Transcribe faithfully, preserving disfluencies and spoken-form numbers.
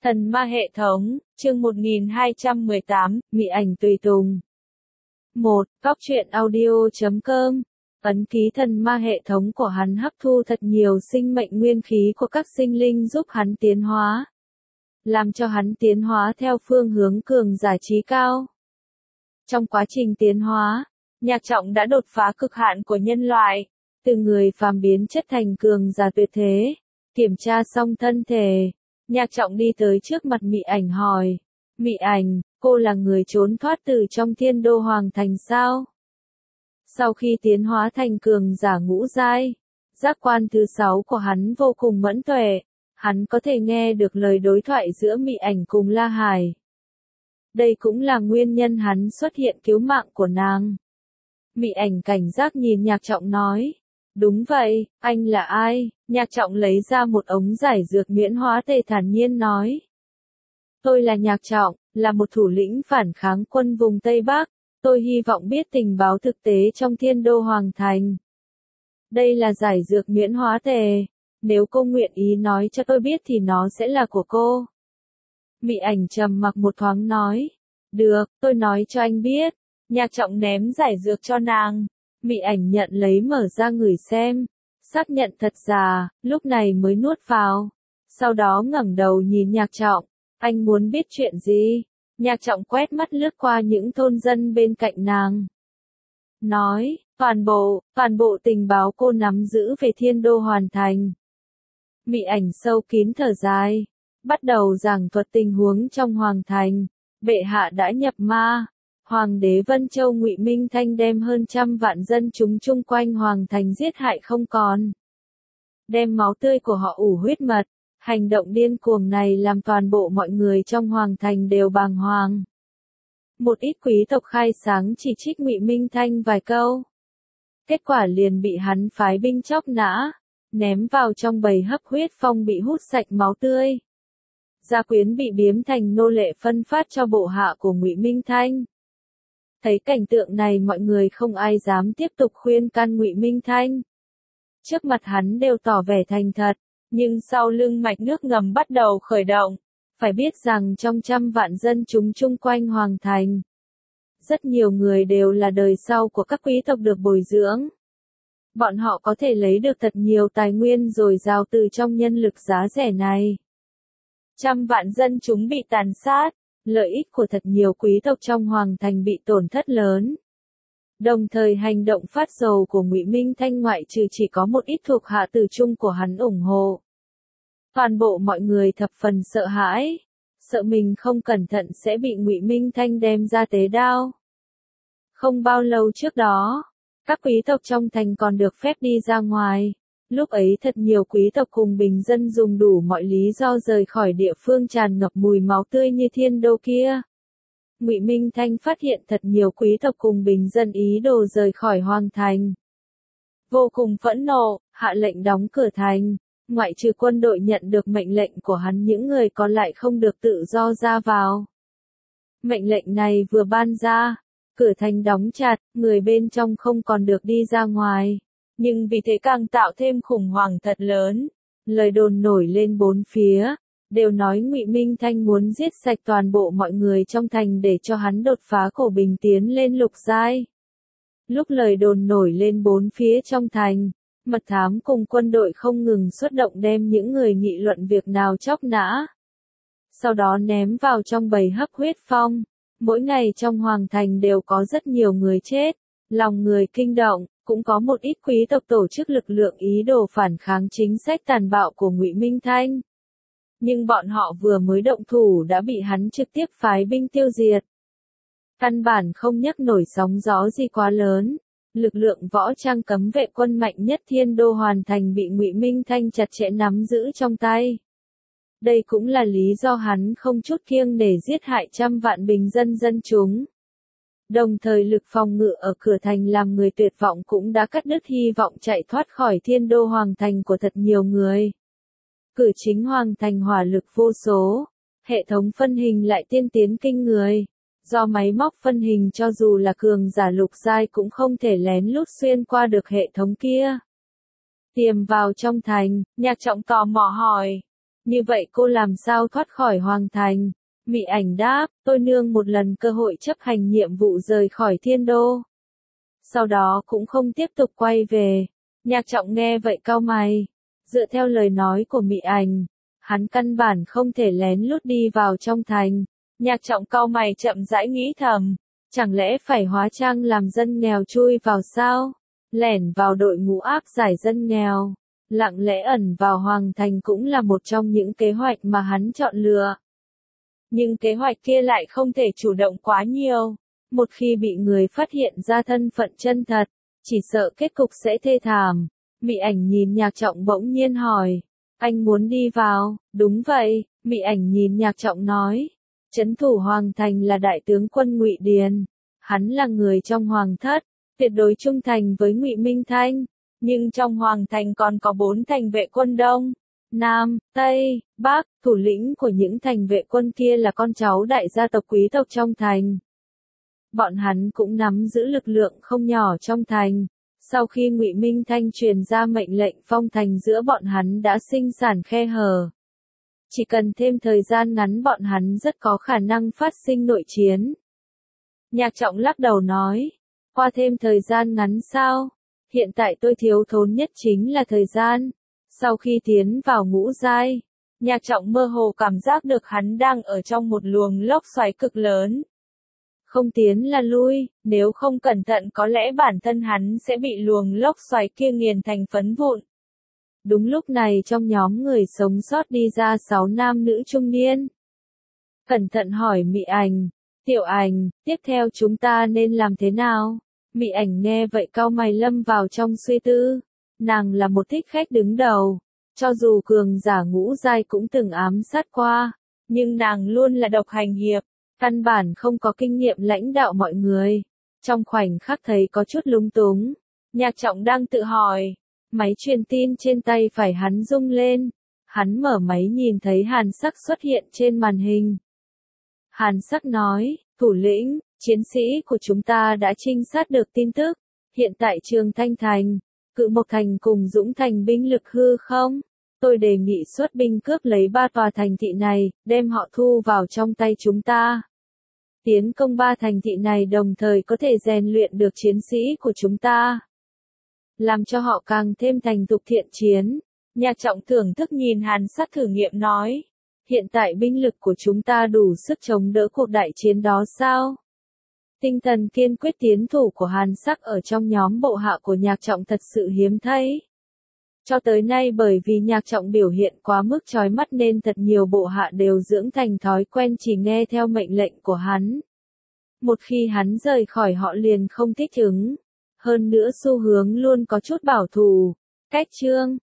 Thần ma hệ thống, chương một nghìn hai trăm mười tám, Mị ảnh tùy tùng. một. Góc truyện audio chấm com. Ấn ký thần ma hệ thống của hắn hấp thu thật nhiều sinh mệnh nguyên khí của các sinh linh giúp hắn tiến hóa. Làm cho hắn tiến hóa theo phương hướng cường giả trí cao. Trong quá trình tiến hóa, Nhạc Trọng đã đột phá cực hạn của nhân loại, từ người phàm biến chất thành cường giả tuyệt thế. Kiểm tra xong thân thể, Nhạc Trọng đi tới trước mặt Mị ảnh hỏi, Mị ảnh, cô là người trốn thoát từ trong Thiên Đô Hoàng Thành sao? Sau khi tiến hóa thành cường giả ngũ giai, giác quan thứ sáu của hắn vô cùng mẫn tuệ, hắn có thể nghe được lời đối thoại giữa Mị ảnh cùng La Hải. Đây cũng là nguyên nhân hắn xuất hiện cứu mạng của nàng. Mị ảnh cảnh giác nhìn Nhạc Trọng nói, đúng vậy, anh là ai? Nhạc Trọng lấy ra một ống giải dược miễn hóa tề thản nhiên nói. Tôi là Nhạc Trọng, là một thủ lĩnh phản kháng quân vùng Tây Bắc, tôi hy vọng biết tình báo thực tế trong Thiên Đô Hoàng Thành. Đây là giải dược miễn hóa tề, nếu cô nguyện ý nói cho tôi biết thì nó sẽ là của cô. Mị ảnh trầm mặc một thoáng nói, được, tôi nói cho anh biết. Nhạc Trọng ném giải dược cho nàng. Mị ảnh nhận lấy mở ra ngửi xem, xác nhận thật giả, lúc này mới nuốt vào. Sau đó ngẩng đầu nhìn Nhạc Trọng, anh muốn biết chuyện gì? Nhạc Trọng quét mắt lướt qua những thôn dân bên cạnh nàng. Nói, toàn bộ, toàn bộ tình báo cô nắm giữ về Thiên Đô Hoàn Thành. Mị ảnh sâu kín thở dài, bắt đầu giảng thuật tình huống trong Hoàng Thành. Bệ hạ đã nhập ma. Hoàng đế Vân Châu Ngụy Minh Thanh đem hơn trăm vạn dân chúng chung quanh Hoàng Thành giết hại không còn. Đem máu tươi của họ ủ huyết mật, hành động điên cuồng này làm toàn bộ mọi người trong Hoàng Thành đều bàng hoàng. Một ít quý tộc khai sáng chỉ trích Ngụy Minh Thanh vài câu. Kết quả liền bị hắn phái binh chóc nã, ném vào trong bầy hấp huyết phong bị hút sạch máu tươi. Gia quyến bị biếm thành nô lệ phân phát cho bộ hạ của Ngụy Minh Thanh. Thấy cảnh tượng này mọi người không ai dám tiếp tục khuyên can Ngụy Minh Thanh. Trước mặt hắn đều tỏ vẻ thành thật, nhưng sau lưng mạch nước ngầm bắt đầu khởi động. Phải biết rằng trong trăm vạn dân chúng chung quanh Hoàng Thành, rất nhiều người đều là đời sau của các quý tộc được bồi dưỡng. Bọn họ có thể lấy được thật nhiều tài nguyên dồi dào từ trong nhân lực giá rẻ này. Trăm vạn dân chúng bị tàn sát. Lợi ích của thật nhiều quý tộc trong Hoàng Thành bị tổn thất lớn. Đồng thời hành động phát dầu của Ngụy Minh Thanh ngoại trừ chỉ có một ít thuộc hạ tử trung của hắn ủng hộ. Toàn bộ mọi người thập phần sợ hãi, sợ mình không cẩn thận sẽ bị Ngụy Minh Thanh đem ra tế đao. Không bao lâu trước đó, các quý tộc trong thành còn được phép đi ra ngoài. Lúc ấy thật nhiều quý tộc cùng bình dân dùng đủ mọi lý do rời khỏi địa phương tràn ngập mùi máu tươi như Thiên Đô kia. Ngụy Minh Thanh phát hiện thật nhiều quý tộc cùng bình dân ý đồ rời khỏi Hoàng Thành. Vô cùng phẫn nộ, hạ lệnh đóng cửa thành, ngoại trừ quân đội nhận được mệnh lệnh của hắn những người còn lại không được tự do ra vào. Mệnh lệnh này vừa ban ra, cửa thành đóng chặt, người bên trong không còn được đi ra ngoài. Nhưng vì thế càng tạo thêm khủng hoảng thật lớn. Lời đồn nổi lên bốn phía, đều nói Ngụy Minh Thanh muốn giết sạch toàn bộ mọi người trong thành để cho hắn đột phá cổ bình tiến lên lục giai. Lúc lời đồn nổi lên bốn phía trong thành, mật thám cùng quân đội không ngừng xuất động đem những người nghị luận việc nào chóc nã. Sau đó ném vào trong bầy hấp huyết phong. Mỗi ngày trong Hoàng Thành đều có rất nhiều người chết, lòng người kinh động. Cũng có một ít quý tộc tổ chức lực lượng ý đồ phản kháng chính sách tàn bạo của Ngụy Minh Thanh. Nhưng bọn họ vừa mới động thủ đã bị hắn trực tiếp phái binh tiêu diệt. Căn bản không nhấc nổi sóng gió gì quá lớn. Lực lượng võ trang cấm vệ quân mạnh nhất Thiên Đô Hoàn Thành bị Ngụy Minh Thanh chặt chẽ nắm giữ trong tay. Đây cũng là lý do hắn không chút kiêng nể giết hại trăm vạn bình dân dân chúng. Đồng thời lực phòng ngự ở cửa thành làm người tuyệt vọng cũng đã cắt đứt hy vọng chạy thoát khỏi Thiên Đô Hoàng Thành của thật nhiều người. Cửa chính Hoàng Thành hỏa lực vô số, hệ thống phân hình lại tiên tiến kinh người. Do máy móc phân hình cho dù là cường giả lục giai cũng không thể lén lút xuyên qua được hệ thống kia. Tiềm vào trong thành, Nhạc Trọng tò mò hỏi. Như vậy cô làm sao thoát khỏi hoàng thành? Mị ảnh đáp, tôi nương một lần cơ hội chấp hành nhiệm vụ rời khỏi thiên đô. Sau đó cũng không tiếp tục quay về. Nhạc Trọng nghe vậy cau mày. Dựa theo lời nói của Mị ảnh, hắn căn bản không thể lén lút đi vào trong thành. Nhạc Trọng cau mày chậm rãi nghĩ thầm. Chẳng lẽ phải hóa trang làm dân nghèo chui vào sao? Lẻn vào đội ngũ áp giải dân nghèo. Lặng lẽ ẩn vào hoàng thành cũng là một trong những kế hoạch mà hắn chọn lựa. Nhưng kế hoạch kia lại không thể chủ động quá nhiều. Một khi bị người phát hiện ra thân phận chân thật, chỉ sợ kết cục sẽ thê thảm. Mị ảnh nhìn Nhạc Trọng bỗng nhiên hỏi. Anh muốn đi vào? Đúng vậy, Mị ảnh nhìn Nhạc Trọng nói. Trấn thủ hoàng thành là đại tướng quân Ngụy Điền. Hắn là người trong hoàng thất, tuyệt đối trung thành với Ngụy Minh Thanh. Nhưng trong hoàng thành còn có bốn thành vệ quân Đông, Nam, Tây, Bắc, thủ lĩnh của những thành vệ quân kia là con cháu đại gia tộc quý tộc trong thành. Bọn hắn cũng nắm giữ lực lượng không nhỏ trong thành. Sau khi Ngụy Minh Thanh truyền ra mệnh lệnh phong thành giữa bọn hắn đã sinh sản khe hở. Chỉ cần thêm thời gian ngắn bọn hắn rất có khả năng phát sinh nội chiến. Nhạc Trọng lắc đầu nói, qua thêm thời gian ngắn sao? Hiện tại tôi thiếu thốn nhất chính là thời gian. Sau khi tiến vào ngũ giai, Nhạc Trọng mơ hồ cảm giác được hắn đang ở trong một luồng lốc xoáy cực lớn. Không tiến là lui, nếu không cẩn thận có lẽ bản thân hắn sẽ bị luồng lốc xoáy kia nghiền thành phấn vụn. Đúng lúc này trong nhóm người sống sót đi ra sáu nam nữ trung niên. Cẩn thận hỏi Mị ảnh, Tiểu ảnh, tiếp theo chúng ta nên làm thế nào? Mị ảnh nghe vậy cau mày lâm vào trong suy tư. Nàng là một thích khách đứng đầu. Cho dù cường giả ngũ giai cũng từng ám sát qua. Nhưng nàng luôn là độc hành hiệp. Căn bản không có kinh nghiệm lãnh đạo mọi người. Trong khoảnh khắc thấy có chút lúng túng. Nhạc Trọng đang tự hỏi. Máy truyền tin trên tay phải hắn rung lên. Hắn mở máy nhìn thấy Hàn Sắc xuất hiện trên màn hình. Hàn Sắc nói, thủ lĩnh, chiến sĩ của chúng ta đã trinh sát được tin tức. Hiện tại Trường Thanh Thành, Cự Mộc Thành cùng Dũng Thành binh lực hư không? Tôi đề nghị xuất binh cướp lấy ba tòa thành thị này, đem họ thu vào trong tay chúng ta. Tiến công ba thành thị này đồng thời có thể rèn luyện được chiến sĩ của chúng ta. Làm cho họ càng thêm thành thục thiện chiến. Nhạc Trọng thưởng thức nhìn Hàn Sắc thử nghiệm nói. Hiện tại binh lực của chúng ta đủ sức chống đỡ cuộc đại chiến đó sao? Tinh thần kiên quyết tiến thủ của Hàn Sắc ở trong nhóm bộ hạ của Nhạc Trọng thật sự hiếm thấy. Cho tới nay bởi vì Nhạc Trọng biểu hiện quá mức chói mắt nên thật nhiều bộ hạ đều dưỡng thành thói quen chỉ nghe theo mệnh lệnh của hắn. Một khi hắn rời khỏi họ liền không thích ứng. Hơn nữa xu hướng luôn có chút bảo thủ. Cách chương